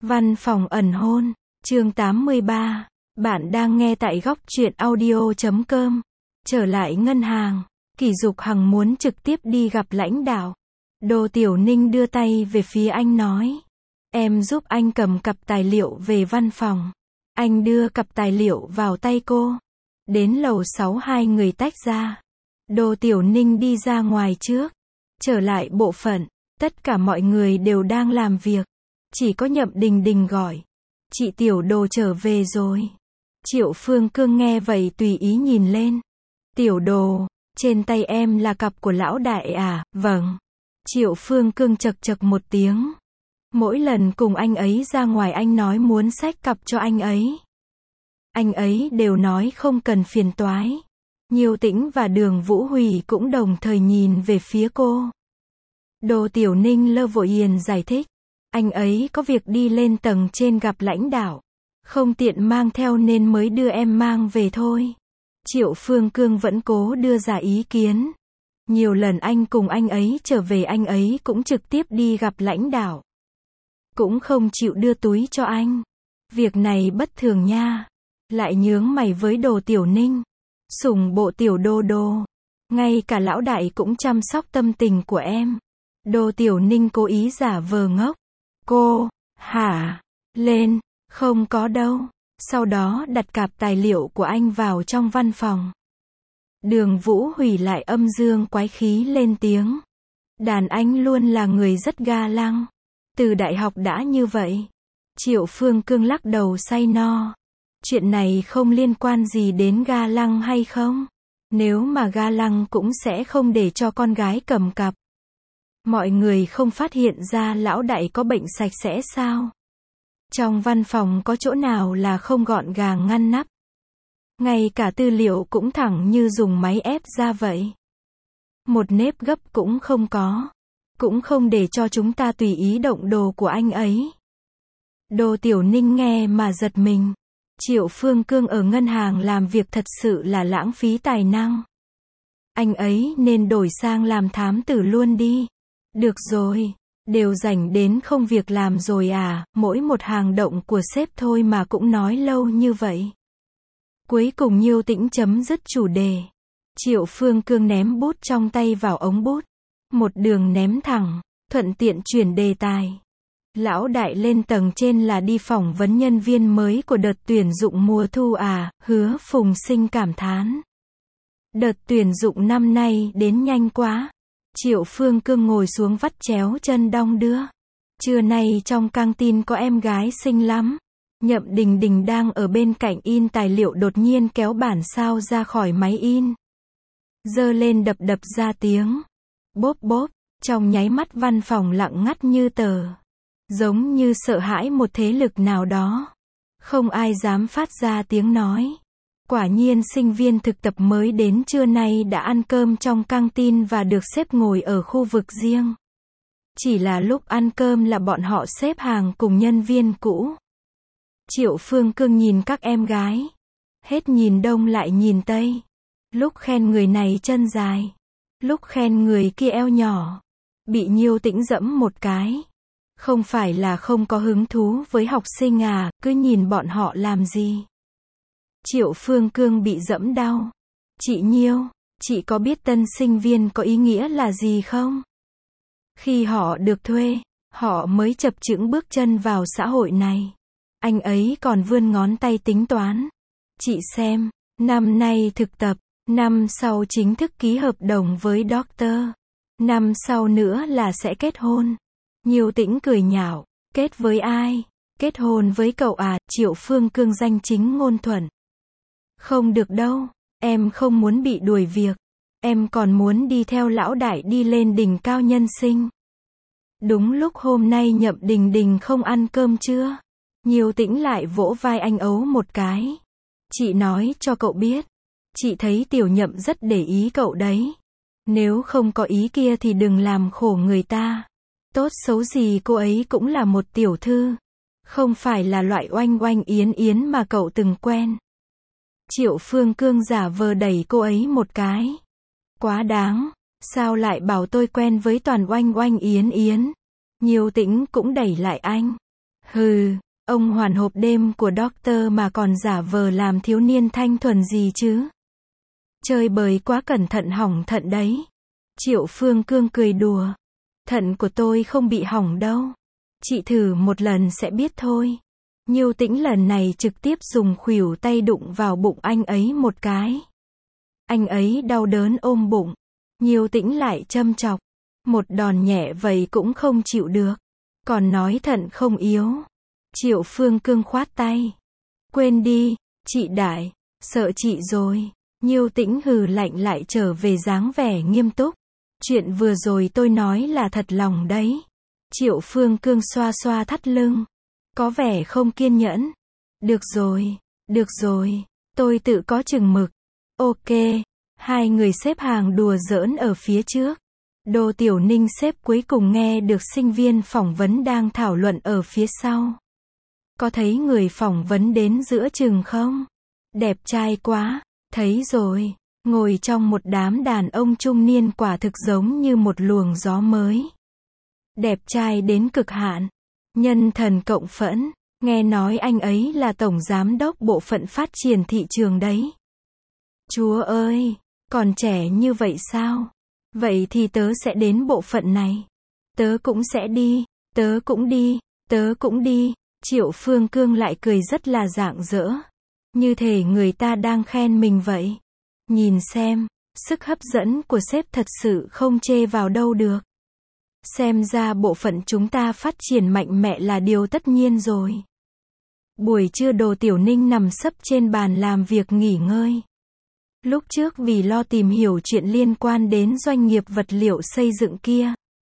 Văn phòng ẩn hôn, chương 83. Bạn đang nghe tại góc truyện audio.com. Trở lại ngân hàng, Kỷ Dục Hằng muốn trực tiếp đi gặp lãnh đạo. Đô Tiểu Ninh đưa tay về phía anh nói. Em giúp anh cầm cặp tài liệu về văn phòng. Anh đưa cặp tài liệu vào tay cô. Đến lầu 6 hai người tách ra. Đô Tiểu Ninh đi ra ngoài trước. Trở lại bộ phận, tất cả mọi người đều đang làm việc. Chỉ có Nhậm Đình Đình gọi. Chị Tiểu Đồ trở về rồi. Triệu Phương Cương nghe vậy tùy ý nhìn lên. Tiểu Đồ, trên tay em là cặp của lão đại à? Vâng. Triệu Phương Cương chậc chậc một tiếng. Mỗi lần cùng anh ấy ra ngoài anh nói muốn xách cặp cho anh ấy. Anh ấy đều nói không cần phiền toái. Nhiêu Tĩnh và Đường Vũ Hủy cũng đồng thời nhìn về phía cô. Đô Tiểu Ninh lơ vội hiền giải thích. Anh ấy có việc đi lên tầng trên gặp lãnh đạo. Không tiện mang theo nên mới đưa em mang về thôi. Triệu Phương Cương vẫn cố đưa ra ý kiến. Nhiều lần anh cùng anh ấy trở về anh ấy cũng trực tiếp đi gặp lãnh đạo. Cũng không chịu đưa túi cho anh. Việc này bất thường nha. Lại nhướng mày với Đồ Tiểu Ninh. Sủng bộ Tiểu Đô Đô. Ngay cả lão đại cũng chăm sóc tâm tình của em. Đô Tiểu Ninh cố ý giả vờ ngốc. Cô, hả? Lên, không có đâu. Sau đó đặt cặp tài liệu của anh vào trong văn phòng. Đường Vũ Hủy lại âm dương quái khí lên tiếng. Đàn anh luôn là người rất ga lăng. Từ đại học đã như vậy. Triệu Phương Cương lắc đầu say no. Chuyện này không liên quan gì đến ga lăng hay không? Nếu mà ga lăng cũng sẽ không để cho con gái cầm cặp. Mọi người không phát hiện ra lão đại có bệnh sạch sẽ sao? Trong văn phòng có chỗ nào là không gọn gàng ngăn nắp? Ngay cả tư liệu cũng thẳng như dùng máy ép ra vậy. Một nếp gấp cũng không có. Cũng không để cho chúng ta tùy ý động đồ của anh ấy. Đô Tiểu Ninh nghe mà giật mình. Triệu Phương Cương ở ngân hàng làm việc thật sự là lãng phí tài năng. Anh ấy nên đổi sang làm thám tử luôn đi. Được rồi, đều rảnh đến không việc làm rồi à, mỗi một hành động của sếp thôi mà cũng nói lâu như vậy. Cuối cùng Nhiêu Tĩnh chấm dứt chủ đề. Triệu Phương Cương ném bút trong tay vào ống bút. Một đường ném thẳng, thuận tiện chuyển đề tài. Lão đại lên tầng trên là đi phỏng vấn nhân viên mới của đợt tuyển dụng mùa thu à, Hứa Phùng Sinh cảm thán. Đợt tuyển dụng năm nay đến nhanh quá. Triệu Phương Cương ngồi xuống vắt chéo chân đong đưa. Trưa nay trong căng tin có em gái xinh lắm. Nhậm Đình Đình đang ở bên cạnh in tài liệu đột nhiên kéo bản sao ra khỏi máy in. Giơ lên đập đập ra tiếng. Bốp bốp, trong nháy mắt văn phòng lặng ngắt như tờ. Giống như sợ hãi một thế lực nào đó. Không ai dám phát ra tiếng nói. Quả nhiên sinh viên thực tập mới đến trưa nay đã ăn cơm trong căng tin và được xếp ngồi ở khu vực riêng. Chỉ là lúc ăn cơm là bọn họ xếp hàng cùng nhân viên cũ. Triệu Phương Cương nhìn các em gái. Hết nhìn đông lại nhìn tây. Lúc khen người này chân dài. Lúc khen người kia eo nhỏ. Bị Nhiêu Tĩnh dẫm một cái. Không phải là không có hứng thú với học sinh à, cứ nhìn bọn họ làm gì. Triệu Phương Cương bị dẫm đau. Chị Nhiêu, chị có biết tân sinh viên có ý nghĩa là gì không? Khi họ được thuê, họ mới chập chững bước chân vào xã hội này. Anh ấy còn vươn ngón tay tính toán. Chị xem, năm nay thực tập, năm sau chính thức ký hợp đồng với doctor. Năm sau nữa là sẽ kết hôn. Nhiêu Tĩnh cười nhạo, kết với ai? Kết hôn với cậu à? Triệu Phương Cương danh chính ngôn thuận. Không được đâu, em không muốn bị đuổi việc. Em còn muốn đi theo lão đại đi lên đỉnh cao nhân sinh. Đúng lúc hôm nay Nhậm Đình Đình không ăn cơm trưa. Nhiêu Tĩnh lại vỗ vai anh ấu một cái. Chị nói cho cậu biết. Chị thấy Tiểu Nhậm rất để ý cậu đấy. Nếu không có ý kia thì đừng làm khổ người ta. Tốt xấu gì cô ấy cũng là một tiểu thư. Không phải là loại oanh oanh yến yến mà cậu từng quen. Triệu Phương Cương giả vờ đẩy cô ấy một cái. Quá đáng, sao lại bảo tôi quen với toàn oanh oanh yến yến. Nhiêu Tĩnh cũng đẩy lại anh. Hừ, ông hoàn hộp đêm của Doctor mà còn giả vờ làm thiếu niên thanh thuần gì chứ. Chơi bời quá cẩn thận hỏng thận đấy. Triệu Phương Cương cười đùa. Thận của tôi không bị hỏng đâu. Chị thử một lần sẽ biết thôi. Nhiêu Tĩnh lần này trực tiếp dùng khuỷu tay đụng vào bụng anh ấy một cái. Anh ấy đau đớn ôm bụng. Nhiêu Tĩnh lại châm chọc. Một đòn nhẹ vậy cũng không chịu được. Còn nói thận không yếu. Triệu Phương Cương khoát tay. Quên đi, chị Đại, sợ chị rồi. Nhiêu Tĩnh hừ lạnh lại trở về dáng vẻ nghiêm túc. Chuyện vừa rồi tôi nói là thật lòng đấy. Triệu Phương Cương xoa xoa thắt lưng. Có vẻ không kiên nhẫn. Được rồi, tôi tự có chừng mực. Ok, hai người xếp hàng đùa giỡn ở phía trước. Đô Tiểu Ninh xếp cuối cùng nghe được sinh viên phỏng vấn đang thảo luận ở phía sau. Có thấy người phỏng vấn đến giữa chừng không? Đẹp trai quá, thấy rồi. Ngồi trong một đám đàn ông trung niên quả thực giống như một luồng gió mới. Đẹp trai đến cực hạn. Nhân thần cộng phẫn. Nghe nói anh ấy là tổng giám đốc bộ phận phát triển thị trường đấy. Chúa ơi, còn trẻ như vậy sao? Vậy thì tớ sẽ đến bộ phận này. Tớ cũng sẽ đi, tớ cũng đi. Triệu Phương Cương lại cười rất là rạng rỡ. Như thể người ta đang khen mình vậy. Nhìn xem, sức hấp dẫn của sếp thật sự không chê vào đâu được. Xem ra bộ phận chúng ta phát triển mạnh mẽ là điều tất nhiên rồi. Buổi trưa Đồ Tiểu Ninh nằm sấp trên bàn làm việc nghỉ ngơi. Lúc trước vì lo tìm hiểu chuyện liên quan đến doanh nghiệp vật liệu xây dựng kia.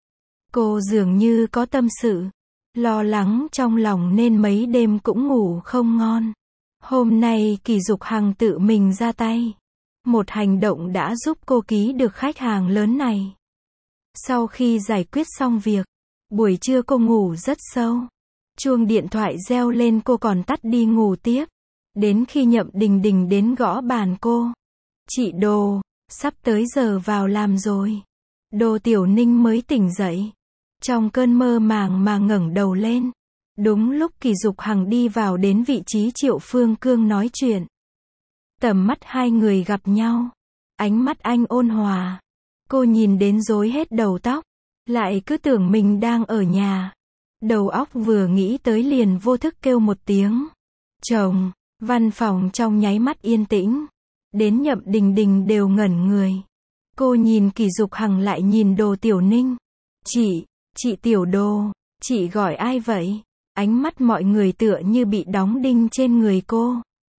Cô dường như có tâm sự. Lo lắng trong lòng nên mấy đêm cũng ngủ không ngon. Hôm nay Kỳ Dục Hằng tự mình ra tay. Một hành động đã giúp cô ký được khách hàng lớn này. Sau khi giải quyết xong việc, buổi trưa cô ngủ rất sâu. Chuông điện thoại reo lên cô còn tắt đi ngủ tiếp. Đến khi Nhậm Đình Đình đến gõ bàn cô. Chị Đồ, sắp tới giờ vào làm rồi. Đồ Tiểu Ninh mới tỉnh dậy. Trong cơn mơ màng mà ngẩng đầu lên. Đúng lúc Kỳ Dục Hằng đi vào đến vị trí Triệu Phương Cương nói chuyện. Tầm mắt hai người gặp nhau. Ánh mắt anh ôn hòa. Cô nhìn đến rối hết đầu tóc. Lại cứ tưởng mình đang ở nhà. Đầu óc vừa nghĩ tới liền vô thức kêu một tiếng. Chồng, văn phòng trong nháy mắt yên tĩnh. Đến Nhậm Đình Đình đều ngẩn người. Cô nhìn Kỳ Dục Hằng lại nhìn Đồ Tiểu Ninh. Chị Tiểu Đồ, chị gọi ai vậy? Ánh mắt mọi người tựa như bị đóng đinh trên người cô.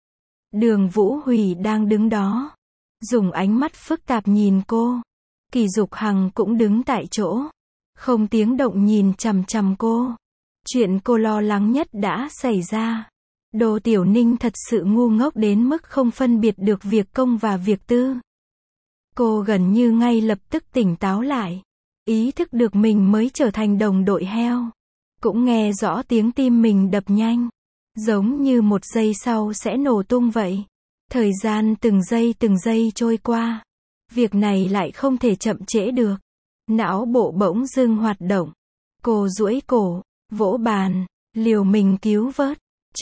Đường Vũ Hủy đang đứng đó. Dùng ánh mắt phức tạp nhìn cô. Kỳ Dục Hằng cũng đứng tại chỗ. Không tiếng động nhìn chằm chằm cô. Chuyện cô lo lắng nhất đã xảy ra. Đồ Tiểu Ninh thật sự ngu ngốc đến mức không phân biệt được việc công và việc tư. Cô gần như ngay lập tức tỉnh táo lại. Ý thức được mình mới trở thành đồng đội heo. Cũng nghe rõ tiếng tim mình đập nhanh. Giống như một giây sau sẽ nổ tung vậy. Thời gian từng giây trôi qua. Việc này lại không thể chậm trễ được. Não bộ bỗng dưng hoạt động. Cô duỗi cổ, vỗ bàn, liều mình cứu vớt.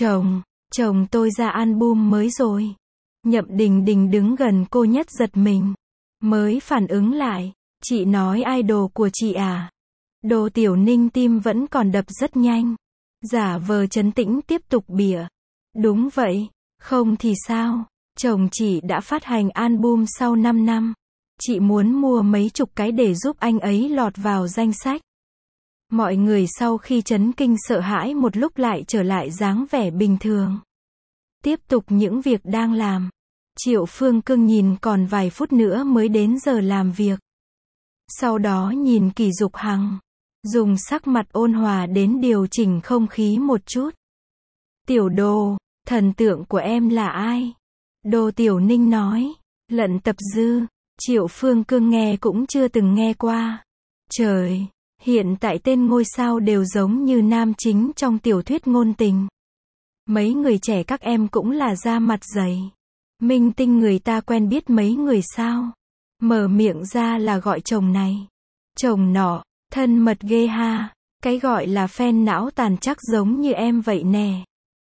Chồng tôi ra album mới rồi. Nhậm Đình Đình đứng gần cô nhất giật mình. Mới phản ứng lại. Chị nói idol của chị à? Đồ Tiểu Ninh tim vẫn còn đập rất nhanh. Giả vờ trấn tĩnh tiếp tục bịa. Đúng vậy, không thì sao? Chồng chị đã phát hành album sau 5 năm. Chị muốn mua mấy chục cái để giúp anh ấy lọt vào danh sách. Mọi người sau khi chấn kinh sợ hãi một lúc lại trở lại dáng vẻ bình thường. Tiếp tục những việc đang làm. Triệu Phương Cương nhìn còn vài phút nữa mới đến giờ làm việc. Sau đó nhìn Kỳ Dục Hằng. Dùng sắc mặt ôn hòa đến điều chỉnh không khí một chút. Tiểu Đồ, thần tượng của em là ai? Đồ Tiểu Ninh nói. Lận Tập Dư. Triệu Phương Cương nghe cũng chưa từng nghe qua. Trời, hiện tại tên ngôi sao đều giống như nam chính trong tiểu thuyết ngôn tình. Mấy người trẻ các em cũng là da mặt dày. Minh tinh người ta quen biết mấy người sao? Mở miệng ra là gọi chồng này, chồng nọ, thân mật ghê ha. Cái gọi là fan não tàn chắc giống như em vậy nè.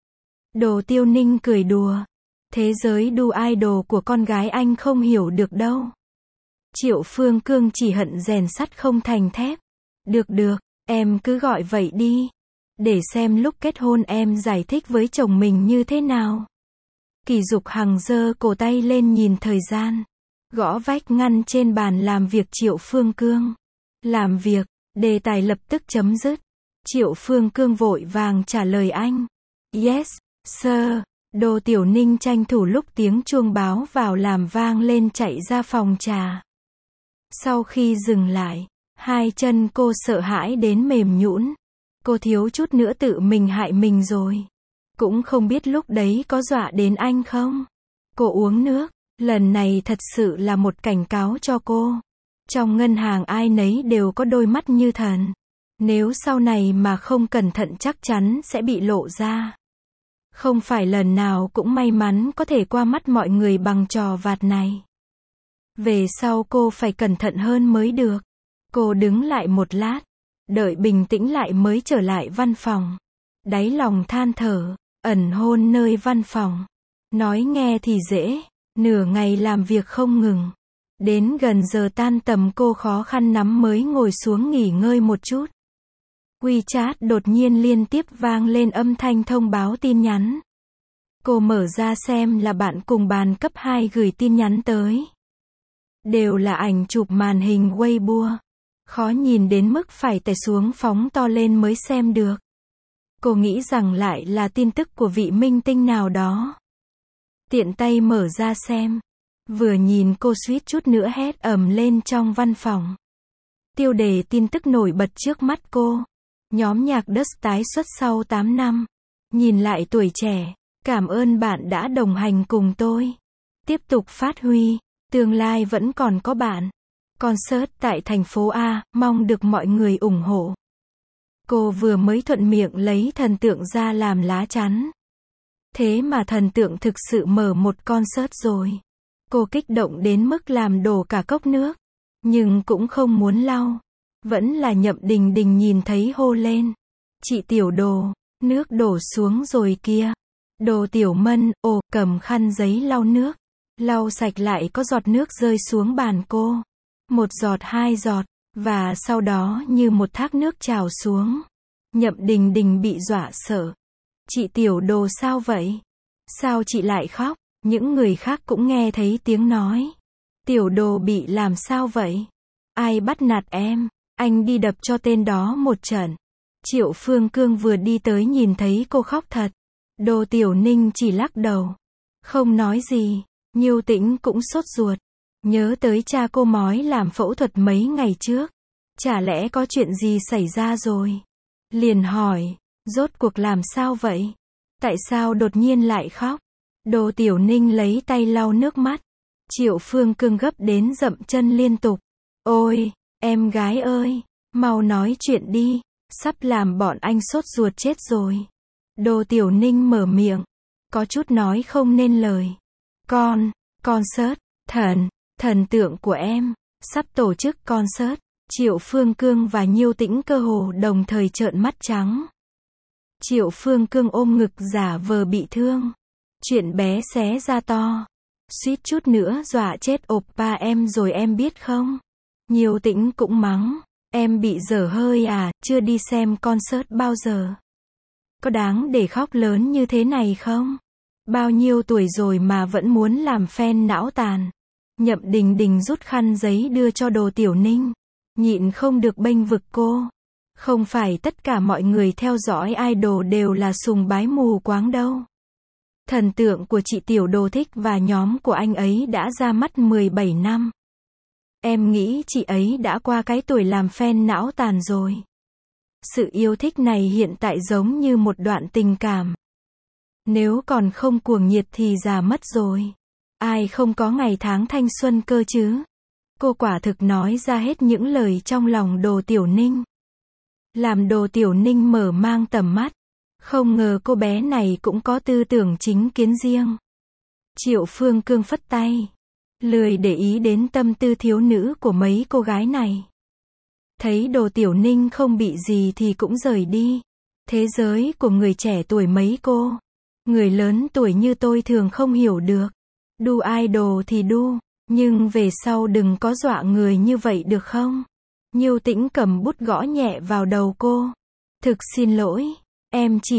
Đồ Tiêu Ninh cười đùa. Thế giới đu idol của con gái anh không hiểu được đâu. Triệu Phương Cương chỉ hận rèn sắt không thành thép. Được được, em cứ gọi vậy đi. Để xem lúc kết hôn em giải thích với chồng mình như thế nào. Kỷ Dục Hằng giơ cổ tay lên nhìn thời gian. Gõ vách ngăn trên bàn làm việc Triệu Phương Cương. Làm việc, đề tài lập tức chấm dứt. Triệu Phương Cương vội vàng trả lời anh. Yes, sir. Đồ Tiểu Ninh tranh thủ lúc tiếng chuông báo vào làm vang lên chạy ra phòng trà. Sau khi dừng lại, hai chân cô sợ hãi đến mềm nhũn. Cô thiếu chút nữa tự mình hại mình rồi. Cũng không biết lúc đấy có dọa đến anh không. Cô uống nước. Lần này thật sự là một cảnh cáo cho cô. Trong ngân hàng ai nấy đều có đôi mắt như thần. Nếu sau này mà không cẩn thận chắc chắn sẽ bị lộ ra. Không phải lần nào cũng may mắn có thể qua mắt mọi người bằng trò vặt này. Về sau cô phải cẩn thận hơn mới được. Cô đứng lại một lát, đợi bình tĩnh lại mới trở lại văn phòng. Đáy lòng than thở, ẩn hôn nơi văn phòng. Nói nghe thì dễ, nửa ngày làm việc không ngừng. Đến gần giờ tan tầm cô khó khăn lắm mới ngồi xuống nghỉ ngơi một chút. WeChat đột nhiên liên tiếp vang lên âm thanh thông báo tin nhắn. Cô mở ra xem là bạn cùng bàn cấp 2 gửi tin nhắn tới. Đều là ảnh chụp màn hình Weibo. Khó nhìn đến mức phải tải xuống phóng to lên mới xem được. Cô nghĩ rằng lại là tin tức của vị minh tinh nào đó. Tiện tay mở ra xem. Vừa nhìn cô suýt chút nữa hét ầm lên trong văn phòng. Tiêu đề tin tức nổi bật trước mắt cô. Nhóm nhạc Dust tái xuất sau 8 năm. Nhìn lại tuổi trẻ. Cảm ơn bạn đã đồng hành cùng tôi. Tiếp tục phát huy. Tương lai vẫn còn có bạn. Concert tại thành phố A, mong được mọi người ủng hộ. Cô vừa mới thuận miệng lấy thần tượng ra làm lá chắn. Thế mà thần tượng thực sự mở một concert rồi. Cô kích động đến mức làm đổ cả cốc nước. Nhưng cũng không muốn lau. Vẫn là Nhậm Đình Đình nhìn thấy hô lên. Chị Tiểu Đồ, nước đổ xuống rồi kia. Đồ Tiểu Mân, cầm khăn giấy lau nước. Lau sạch lại có giọt nước rơi xuống bàn cô. Một giọt hai giọt, và sau đó như một thác nước trào xuống. Nhậm Đình Đình bị dọa sợ. Chị Tiểu Đồ sao vậy? Sao chị lại khóc? Những người khác cũng nghe thấy tiếng nói. Tiểu Đồ bị làm sao vậy? Ai bắt nạt em? Anh đi đập cho tên đó một trận. Triệu Phương Cương vừa đi tới nhìn thấy cô khóc thật. Đồ Tiểu Ninh chỉ lắc đầu. Không nói gì. Nhiêu Tĩnh cũng sốt ruột. Nhớ tới cha cô mói làm phẫu thuật mấy ngày trước. Chả lẽ có chuyện gì xảy ra rồi? Liền hỏi, rốt cuộc làm sao vậy? Tại sao đột nhiên lại khóc? Đồ Tiểu Ninh lấy tay lau nước mắt. Triệu Phương Cương gấp đến dậm chân liên tục. Ôi, em gái ơi, mau nói chuyện đi, sắp làm bọn anh sốt ruột chết rồi. Đồ Tiểu Ninh mở miệng, có chút nói không nên lời. Concert, thần tượng của em, sắp tổ chức concert. Triệu Phương Cương và Nhiêu Tĩnh cơ hồ đồng thời trợn mắt trắng. Triệu Phương Cương ôm ngực giả vờ bị thương. Chuyện bé xé ra to. Suýt chút nữa dọa chết oppa em rồi em biết không? Nhiêu Tĩnh cũng mắng. Em bị dở hơi à, chưa đi xem concert bao giờ. Có đáng để khóc lớn như thế này không? Bao nhiêu tuổi rồi mà vẫn muốn làm fan não tàn. Nhậm Đình Đình rút khăn giấy đưa cho Đồ Tiểu Ninh. Nhịn không được bênh vực cô. Không phải tất cả mọi người theo dõi idol đều là sùng bái mù quáng đâu. Thần tượng của chị Tiểu Đồ thích và nhóm của anh ấy đã ra mắt 17 năm. Em nghĩ chị ấy đã qua cái tuổi làm fan não tàn rồi. Sự yêu thích này hiện tại giống như một đoạn tình cảm. Nếu còn không cuồng nhiệt thì già mất rồi. Ai không có ngày tháng thanh xuân cơ chứ? Cô quả thực nói ra hết những lời trong lòng Đồ Tiểu Ninh. Làm Đồ Tiểu Ninh mở mang tầm mắt. Không ngờ cô bé này cũng có tư tưởng chính kiến riêng. Triệu Phương Cương phất tay. Lười để ý đến tâm tư thiếu nữ của mấy cô gái này. Thấy Đồ Tiểu Ninh không bị gì thì cũng rời đi. Thế giới của người trẻ tuổi mấy cô. Người lớn tuổi như tôi thường không hiểu được. Đu idol thì đu, nhưng về sau đừng có dọa người như vậy được không? Nhiêu Tĩnh cầm bút gõ nhẹ vào đầu cô. Thực xin lỗi, em chỉ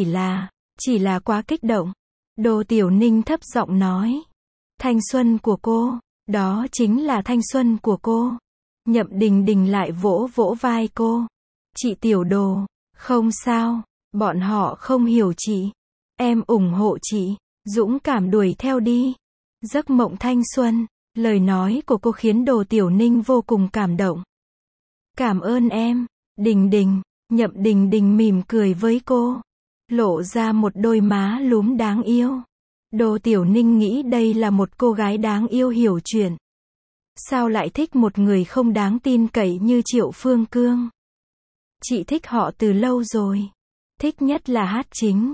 là quá kích động. Đồ Tiểu Ninh thấp giọng nói. Thanh xuân của cô, đó chính là thanh xuân của cô. Nhậm Đình Đình lại vỗ vỗ vai cô. Chị Tiểu Đồ, không sao, bọn họ không hiểu chị. Em ủng hộ chị, dũng cảm đuổi theo đi. Giấc mộng thanh xuân, lời nói của cô khiến Đồ Tiểu Ninh vô cùng cảm động. Cảm ơn em, Đình Đình. Nhậm Đình Đình mỉm cười với cô, lộ ra một đôi má lúm đáng yêu. Đồ Tiểu Ninh nghĩ đây là một cô gái đáng yêu hiểu chuyện. Sao lại thích một người không đáng tin cậy như Triệu Phương Cương? Chị thích họ từ lâu rồi. Thích nhất là hát chính.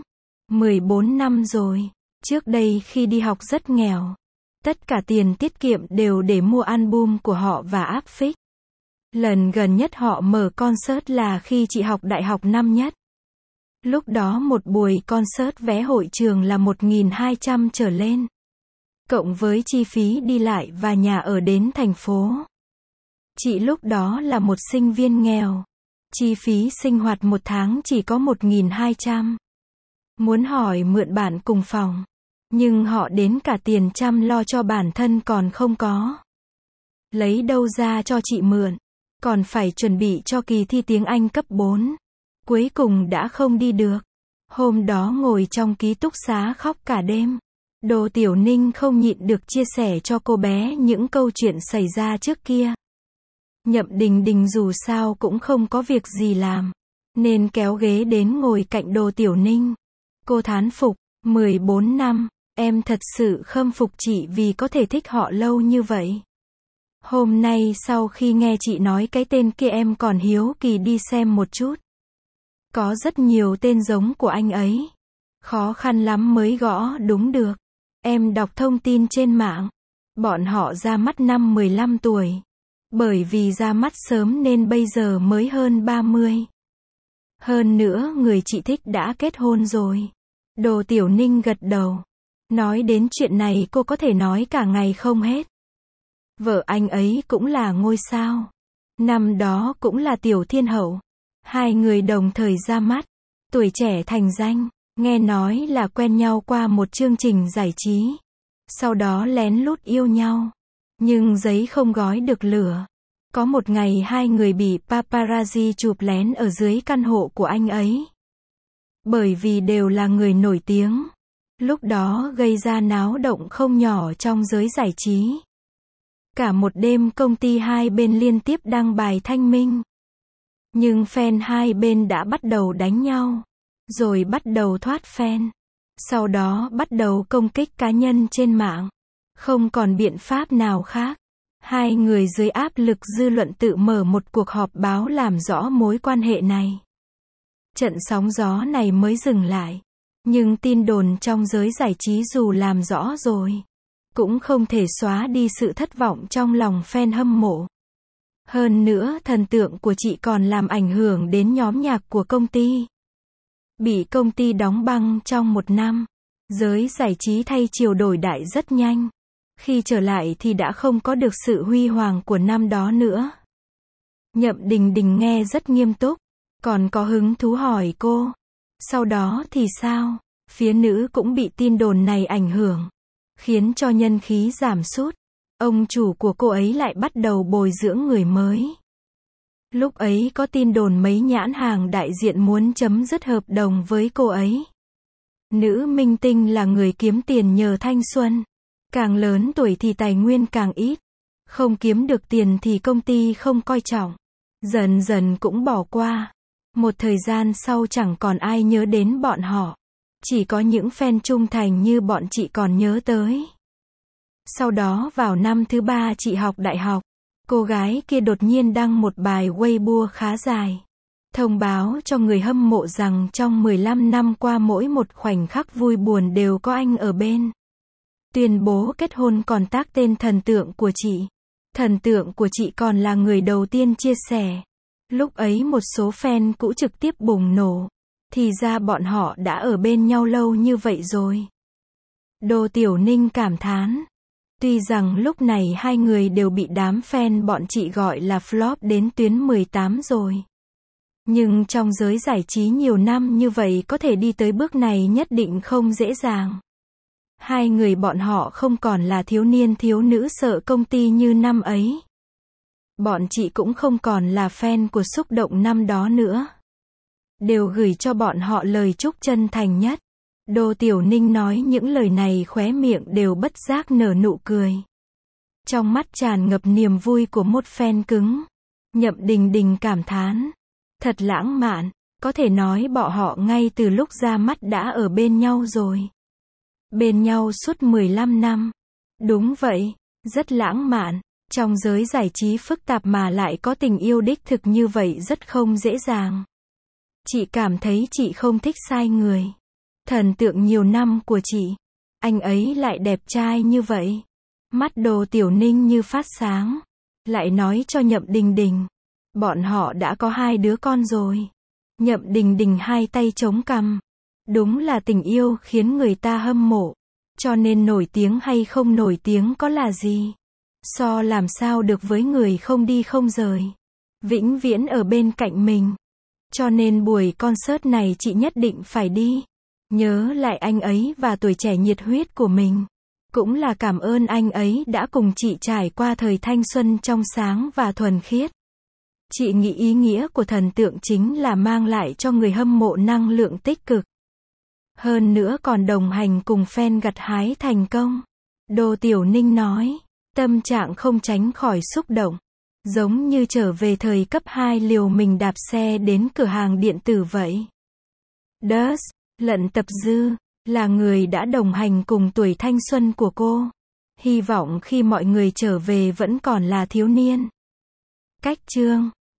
14 năm rồi. Trước đây khi đi học rất nghèo. Tất cả tiền tiết kiệm đều để mua album của họ và áp phích. Lần gần nhất họ mở concert là khi chị học đại học năm nhất. Lúc đó một buổi concert vé hội trường là 1.200 trở lên. Cộng với chi phí đi lại và nhà ở đến thành phố. Chị lúc đó là một sinh viên nghèo. Chi phí sinh hoạt một tháng chỉ có 1.200. Muốn hỏi mượn bạn cùng phòng. Nhưng họ đến cả tiền chăm lo cho bản thân còn không có. Lấy đâu ra cho chị mượn. Còn phải chuẩn bị cho kỳ thi tiếng Anh cấp 4. Cuối cùng đã không đi được. Hôm đó ngồi trong ký túc xá khóc cả đêm. Đồ Tiểu Ninh không nhịn được chia sẻ cho cô bé những câu chuyện xảy ra trước kia. Nhậm Đình Đình dù sao cũng không có việc gì làm, nên kéo ghế đến ngồi cạnh Đồ Tiểu Ninh. Cô thán phục, 14 năm, em thật sự khâm phục chị vì có thể thích họ lâu như vậy. Hôm nay sau khi nghe chị nói cái tên kia em còn hiếu kỳ đi xem một chút. Có rất nhiều tên giống của anh ấy. Khó khăn lắm mới gõ đúng được. Em đọc thông tin trên mạng. Bọn họ ra mắt năm 15 tuổi. Bởi vì ra mắt sớm nên bây giờ mới hơn 30. Hơn nữa người chị thích đã kết hôn rồi. Đồ Tiểu Ninh gật đầu. Nói đến chuyện này cô có thể nói cả ngày không hết. Vợ anh ấy cũng là ngôi sao. Năm đó cũng là Tiểu Thiên Hậu. Hai người đồng thời ra mắt. Tuổi trẻ thành danh. Nghe nói là quen nhau qua một chương trình giải trí. Sau đó lén lút yêu nhau. Nhưng giấy không gói được lửa. Có một ngày hai người bị paparazzi chụp lén ở dưới căn hộ của anh ấy. Bởi vì đều là người nổi tiếng. Lúc đó gây ra náo động không nhỏ trong giới giải trí. Cả một đêm công ty hai bên liên tiếp đăng bài thanh minh. Nhưng fan hai bên đã bắt đầu đánh nhau. Rồi bắt đầu thoát fan. Sau đó bắt đầu công kích cá nhân trên mạng. Không còn biện pháp nào khác. Hai người dưới áp lực dư luận tự mở một cuộc họp báo làm rõ mối quan hệ này. Trận sóng gió này mới dừng lại. Nhưng tin đồn trong giới giải trí dù làm rõ rồi, cũng không thể xóa đi sự thất vọng trong lòng fan hâm mộ. Hơn nữa thần tượng của chị còn làm ảnh hưởng đến nhóm nhạc của công ty. Bị công ty đóng băng trong một năm. Giới giải trí thay chiều đổi đại rất nhanh. Khi trở lại thì đã không có được sự huy hoàng của năm đó nữa. Nhậm Đình Đình nghe rất nghiêm túc. Còn có hứng thú hỏi cô. Sau đó thì sao? Phía nữ cũng bị tin đồn này ảnh hưởng. Khiến cho nhân khí giảm sút. Ông chủ của cô ấy lại bắt đầu bồi dưỡng người mới. Lúc ấy có tin đồn mấy nhãn hàng đại diện muốn chấm dứt hợp đồng với cô ấy. Nữ minh tinh là người kiếm tiền nhờ thanh xuân. Càng lớn tuổi thì tài nguyên càng ít. Không kiếm được tiền thì công ty không coi trọng. Dần dần cũng bỏ qua. Một thời gian sau chẳng còn ai nhớ đến bọn họ. Chỉ có những fan trung thành như bọn chị còn nhớ tới. Sau đó vào năm thứ 3 chị học đại học. Cô gái kia đột nhiên đăng một bài Weibo khá dài. Thông báo cho người hâm mộ rằng trong 15 năm qua mỗi một khoảnh khắc vui buồn đều có anh ở bên. Tuyên bố kết hôn còn tác tên thần tượng của chị. Thần tượng của chị còn là người đầu tiên chia sẻ. Lúc ấy một số fan cũ trực tiếp bùng nổ. Thì ra bọn họ đã ở bên nhau lâu như vậy rồi. Đô Tiểu Ninh cảm thán. Tuy rằng lúc này hai người đều bị đám fan bọn chị gọi là flop đến tuyến 18 rồi. Nhưng trong giới giải trí nhiều năm như vậy có thể đi tới bước này nhất định không dễ dàng. Hai người bọn họ không còn là thiếu niên thiếu nữ sợ công ty như năm ấy. Bọn chị cũng không còn là fan của Xúc Động năm đó nữa. Đều gửi cho bọn họ lời chúc chân thành nhất. Đô Tiểu Ninh nói những lời này khóe miệng đều bất giác nở nụ cười. Trong mắt tràn ngập niềm vui của một fan cứng. Nhậm Đình Đình cảm thán. Thật lãng mạn, có thể nói bọn họ ngay từ lúc ra mắt đã ở bên nhau rồi. Bên nhau suốt 15 năm. Đúng vậy, rất lãng mạn. Trong giới giải trí phức tạp mà lại có tình yêu đích thực như vậy rất không dễ dàng. Chị cảm thấy chị không thích sai người. Thần tượng nhiều năm của chị. Anh ấy lại đẹp trai như vậy. Mắt Đô Tiểu Ninh như phát sáng. Lại nói cho Nhậm Đình Đình. Bọn họ đã có 2 đứa con rồi. Nhậm Đình Đình hai tay chống cằm. Đúng là tình yêu khiến người ta hâm mộ. Cho nên nổi tiếng hay không nổi tiếng có là gì. So làm sao được với người không đi không rời. Vĩnh viễn ở bên cạnh mình. Cho nên buổi concert này chị nhất định phải đi. Nhớ lại anh ấy và tuổi trẻ nhiệt huyết của mình. Cũng là cảm ơn anh ấy đã cùng chị trải qua thời thanh xuân trong sáng và thuần khiết. Chị nghĩ ý nghĩa của thần tượng chính là mang lại cho người hâm mộ năng lượng tích cực. Hơn nữa còn đồng hành cùng fan gặt hái thành công. Đô Tiểu Ninh nói, tâm trạng không tránh khỏi xúc động. Giống như trở về thời cấp 2 liều mình đạp xe đến cửa hàng điện tử vậy. Dust, Lận Tập Dư, là người đã đồng hành cùng tuổi thanh xuân của cô. Hy vọng khi mọi người trở về vẫn còn là thiếu niên. Cách chương